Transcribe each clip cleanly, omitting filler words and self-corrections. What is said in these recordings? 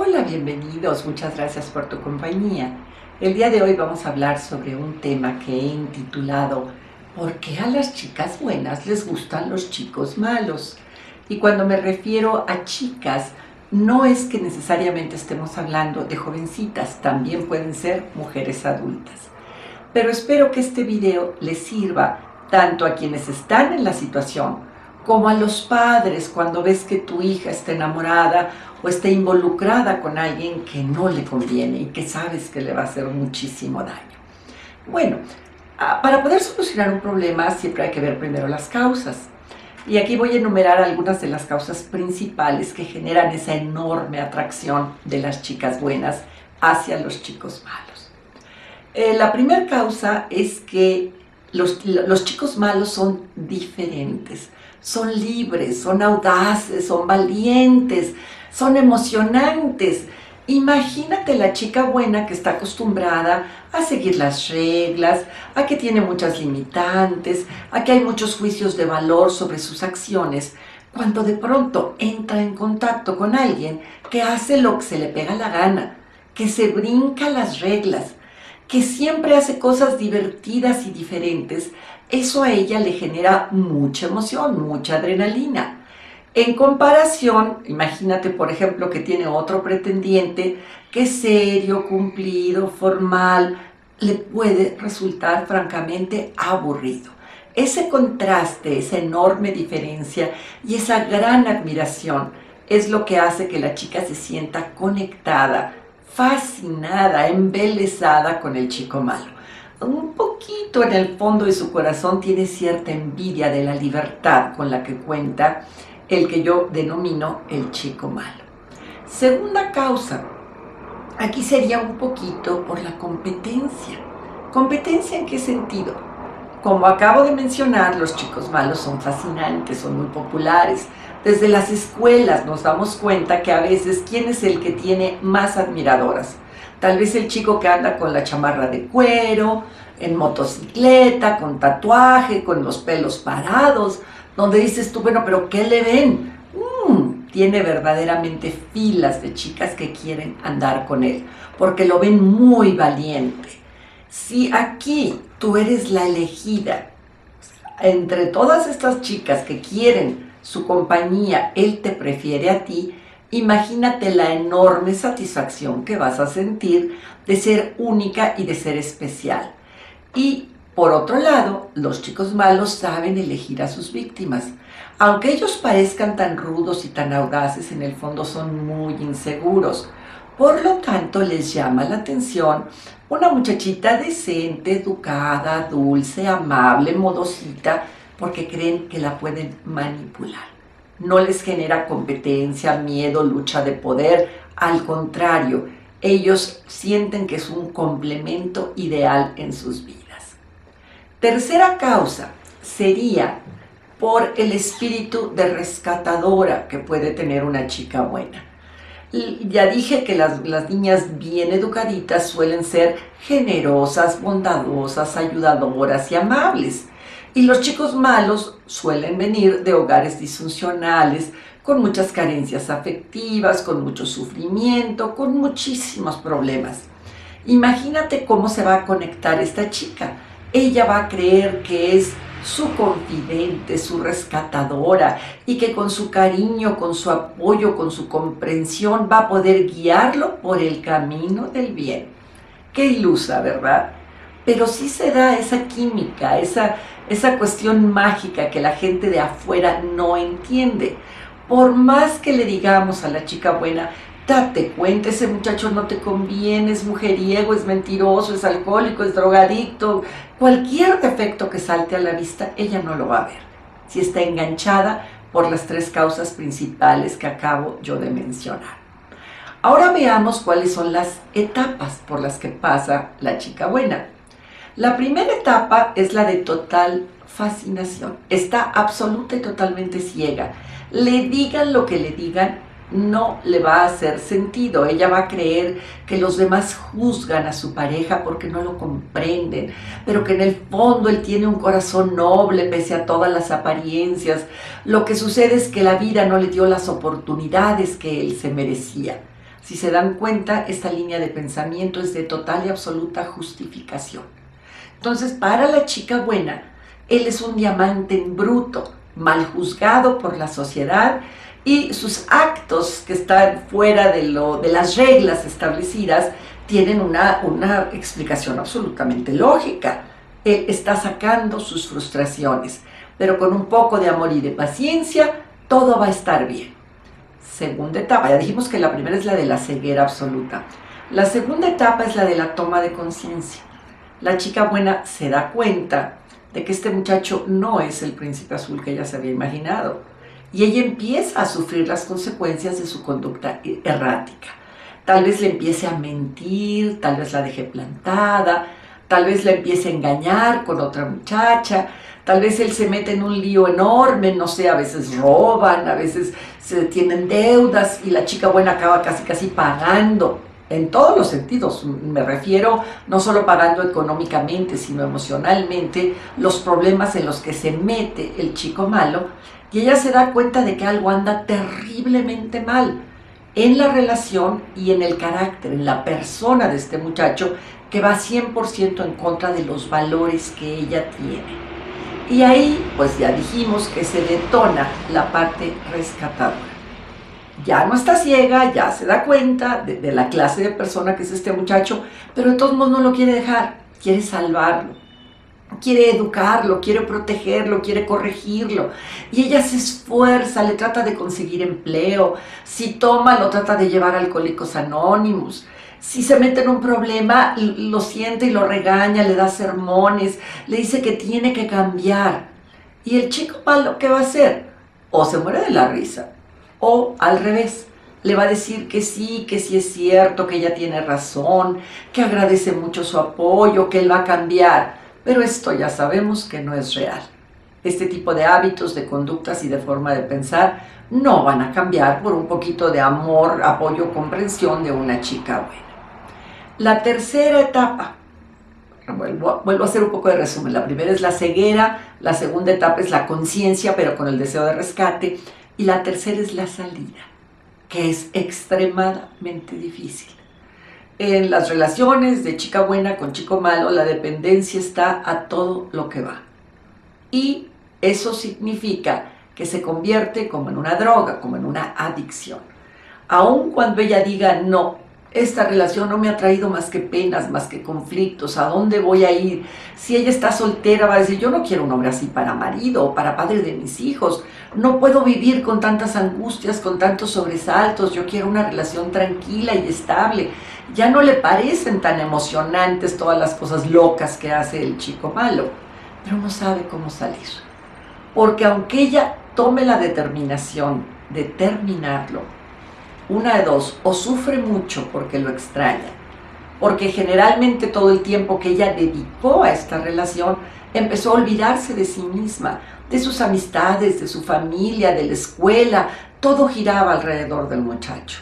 Hola, bienvenidos, muchas gracias por tu compañía. El día de hoy vamos a hablar sobre un tema que he intitulado ¿Por qué a las chicas buenas les gustan los chicos malos? Y cuando me refiero a chicas, no es que necesariamente estemos hablando de jovencitas, también pueden ser mujeres adultas. Pero espero que este video les sirva tanto a quienes están en la situación como a los padres cuando ves que tu hija está enamorada o está involucrada con alguien que no le conviene y que sabes que le va a hacer muchísimo daño. Bueno, para poder solucionar un problema siempre hay que ver primero las causas. Y aquí voy a enumerar algunas de las causas principales que generan esa enorme atracción de las chicas buenas hacia los chicos malos. La primera causa es que los chicos malos son diferentes, son libres, son audaces, son valientes, son emocionantes. Imagínate la chica buena que está acostumbrada a seguir las reglas, a que tiene muchas limitantes, a que hay muchos juicios de valor sobre sus acciones, cuando de pronto entra en contacto con alguien que hace lo que se le pega la gana, que se brinca las reglas, que siempre hace cosas divertidas y diferentes. Eso a ella le genera mucha emoción, mucha adrenalina. En comparación, imagínate por ejemplo que tiene otro pretendiente que es serio, cumplido, formal, le puede resultar francamente aburrido. Ese contraste, esa enorme diferencia y esa gran admiración es lo que hace que la chica se sienta conectada, fascinada, embelesada con el chico malo. Un poquito en el fondo de su corazón tiene cierta envidia de la libertad con la que cuenta el que yo denomino el chico malo. Segunda causa, aquí sería un poquito por la competencia. ¿Competencia en qué sentido? Como acabo de mencionar, los chicos malos son fascinantes, son muy populares. Desde las escuelas nos damos cuenta que a veces ¿quién es el que tiene más admiradoras? Tal vez el chico que anda con la chamarra de cuero, en motocicleta, con tatuaje, con los pelos parados, donde dices tú, bueno, pero ¿qué le ven? Tiene verdaderamente filas de chicas que quieren andar con él, porque lo ven muy valiente. Si aquí tú eres la elegida, entre todas estas chicas que quieren su compañía, él te prefiere a ti, imagínate la enorme satisfacción que vas a sentir de ser única y de ser especial. Y por otro lado, los chicos malos saben elegir a sus víctimas. Aunque ellos parezcan tan rudos y tan audaces, en el fondo son muy inseguros. Por lo tanto, les llama la atención una muchachita decente, educada, dulce, amable, modosita, porque creen que la pueden manipular. No les genera competencia, miedo, lucha de poder. Al contrario, ellos sienten que es un complemento ideal en sus vidas. Tercera causa sería por el espíritu de rescatadora que puede tener una chica buena. Ya dije que las niñas bien educaditas suelen ser generosas, bondadosas, ayudadoras y amables. Y los chicos malos suelen venir de hogares disfuncionales, con muchas carencias afectivas, con mucho sufrimiento, con muchísimos problemas. Imagínate cómo se va a conectar esta chica. Ella va a creer que es su confidente, su rescatadora, y que con su cariño, con su apoyo, con su comprensión va a poder guiarlo por el camino del bien. Qué ilusa, ¿verdad? Pero sí se da esa química, esa cuestión mágica que la gente de afuera no entiende. Por más que le digamos a la chica buena, date cuenta, ese muchacho no te conviene, es mujeriego, es mentiroso, es alcohólico, es drogadicto, cualquier defecto que salte a la vista, ella no lo va a ver, si está enganchada por las tres causas principales que acabo yo de mencionar. Ahora veamos cuáles son las etapas por las que pasa la chica buena. La primera etapa es la de total fascinación. Está absoluta y totalmente ciega. Le digan lo que le digan, no le va a hacer sentido. Ella va a creer que los demás juzgan a su pareja porque no lo comprenden, pero que en el fondo él tiene un corazón noble pese a todas las apariencias. Lo que sucede es que la vida no le dio las oportunidades que él se merecía. Si se dan cuenta, esta línea de pensamiento es de total y absoluta justificación. Entonces, para la chica buena, él es un diamante en bruto, mal juzgado por la sociedad, y sus actos que están fuera de las reglas establecidas tienen una explicación absolutamente lógica. Él está sacando sus frustraciones, pero con un poco de amor y de paciencia, todo va a estar bien. Segunda etapa, ya dijimos que la primera es la de la ceguera absoluta. La segunda etapa es la de la toma de conciencia. La chica buena se da cuenta de que este muchacho no es el príncipe azul que ella se había imaginado. Y ella empieza a sufrir las consecuencias de su conducta errática. Tal vez le empiece a mentir, tal vez la deje plantada, tal vez la empiece a engañar con otra muchacha, tal vez él se mete en un lío enorme, no sé, a veces roban, a veces se tienen deudas y la chica buena acaba casi pagando. En todos los sentidos, me refiero no solo pagando económicamente, sino emocionalmente, los problemas en los que se mete el chico malo, y ella se da cuenta de que algo anda terriblemente mal en la relación y en el carácter, en la persona de este muchacho, que va 100% en contra de los valores que ella tiene. Y ahí, pues ya dijimos que se detona la parte rescatadora. Ya no está ciega, ya se da cuenta de la clase de persona que es este muchacho, pero de todos modos no lo quiere dejar, quiere salvarlo, quiere educarlo, quiere protegerlo, quiere corregirlo. Y ella se esfuerza, le trata de conseguir empleo, si toma lo trata de llevar a Alcohólicos Anónimos, si se mete en un problema lo siente y lo regaña, le da sermones, le dice que tiene que cambiar. Y el chico malo, ¿qué va a hacer? O se muere de la risa, o al revés, le va a decir que sí es cierto, que ella tiene razón, que agradece mucho su apoyo, que él va a cambiar. Pero esto ya sabemos que no es real. Este tipo de hábitos, de conductas y de forma de pensar no van a cambiar por un poquito de amor, apoyo, comprensión de una chica buena. La tercera etapa, vuelvo a hacer un poco de resumen. La primera es la ceguera, la segunda etapa es la conciencia, pero con el deseo de rescate, y la tercera es la salida, que es extremadamente difícil. En las relaciones de chica buena con chico malo, la dependencia está a todo lo que va. Y eso significa que se convierte como en una droga, como en una adicción. Aun cuando ella diga, no, esta relación no me ha traído más que penas, más que conflictos, ¿a dónde voy a ir? Si ella está soltera va a decir, yo no quiero un hombre así para marido o para padre de mis hijos, no puedo vivir con tantas angustias, con tantos sobresaltos, yo quiero una relación tranquila y estable. Ya no le parecen tan emocionantes todas las cosas locas que hace el chico malo, pero no sabe cómo salir. Porque aunque ella tome la determinación de terminarlo, una de dos, o sufre mucho porque lo extraña, porque generalmente todo el tiempo que ella dedicó a esta relación empezó a olvidarse de sí misma, de sus amistades, de su familia, de la escuela, todo giraba alrededor del muchacho.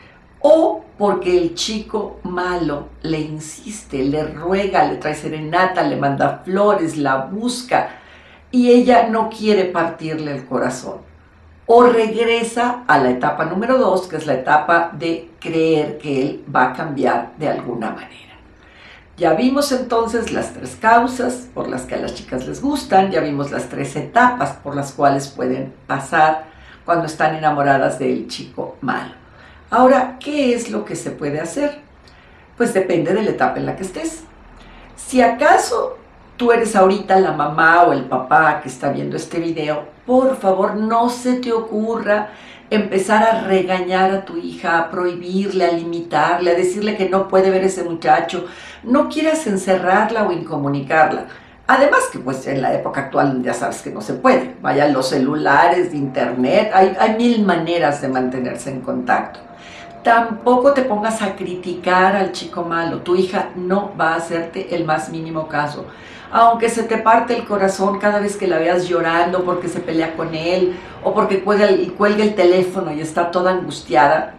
O porque el chico malo le insiste, le ruega, le trae serenata, le manda flores, la busca y ella no quiere partirle el corazón. O regresa a la etapa número 2, que es la etapa de creer que él va a cambiar de alguna manera. Ya vimos entonces las 3 causas por las que a las chicas les gustan, ya vimos las 3 etapas por las cuales pueden pasar cuando están enamoradas del chico malo. Ahora, ¿qué es lo que se puede hacer? Pues depende de la etapa en la que estés. Si acaso tú eres ahorita la mamá o el papá que está viendo este video, por favor no se te ocurra empezar a regañar a tu hija, a prohibirle, a limitarle, a decirle que no puede ver a ese muchacho. No quieras encerrarla o incomunicarla. Además que pues en la época actual ya sabes que no se puede. Vayan los celulares, internet, hay 1000 maneras de mantenerse en contacto. Tampoco te pongas a criticar al chico malo. Tu hija no va a hacerte el más mínimo caso. Aunque se te parte el corazón cada vez que la veas llorando porque se pelea con él o porque cuelga el teléfono y está toda angustiada,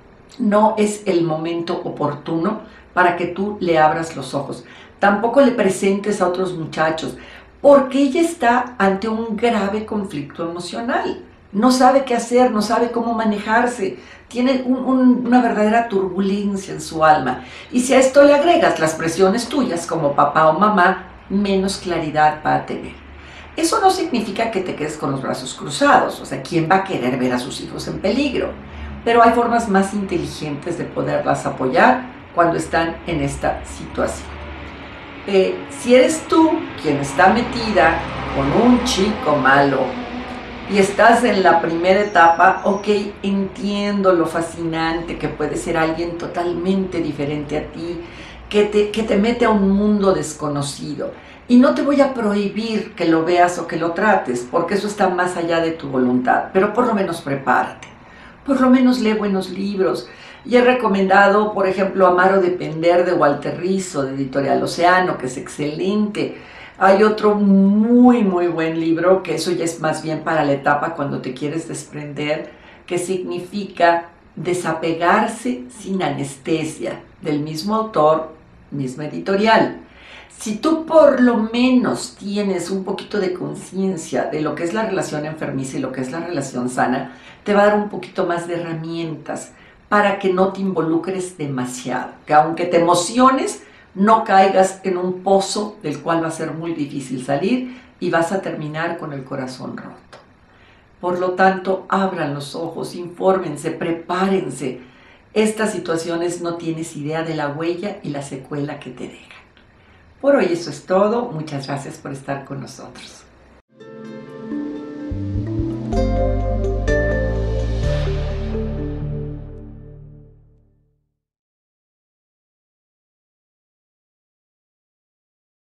no es el momento oportuno para que tú le abras los ojos. Tampoco le presentes a otros muchachos porque ella está ante un grave conflicto emocional. no sabe qué hacer, no sabe cómo manejarse, tiene una verdadera turbulencia en su alma. Y si a esto le agregas las presiones tuyas como papá o mamá, menos claridad va a tener. Eso no significa que te quedes con los brazos cruzados, o sea, ¿quién va a querer ver a sus hijos en peligro? Pero hay formas más inteligentes de poderlas apoyar cuando están en esta situación. Si eres tú quien está metida con un chico malo y estás en la primera etapa, ok, entiendo lo fascinante que puede ser alguien totalmente diferente a ti, que te mete a un mundo desconocido. Y no te voy a prohibir que lo veas o que lo trates, porque eso está más allá de tu voluntad, pero por lo menos prepárate. Por lo menos lee buenos libros. Y he recomendado, por ejemplo, Amar o Depender de Walter Rizzo, de Editorial Océano, que es excelente. Hay otro muy, muy buen libro, que eso ya es más bien para la etapa cuando te quieres desprender, que significa Desapegarse sin anestesia, del mismo autor, misma editorial. Si tú por lo menos tienes un poquito de conciencia de lo que es la relación enfermiza y lo que es la relación sana, te va a dar un poquito más de herramientas para que no te involucres demasiado, que aunque te emociones, no caigas en un pozo del cual va a ser muy difícil salir y vas a terminar con el corazón roto. Por lo tanto, abran los ojos, infórmense, prepárense. Estas situaciones no tienes idea de la huella y la secuela que te dejan. Por hoy eso es todo. Muchas gracias por estar con nosotros.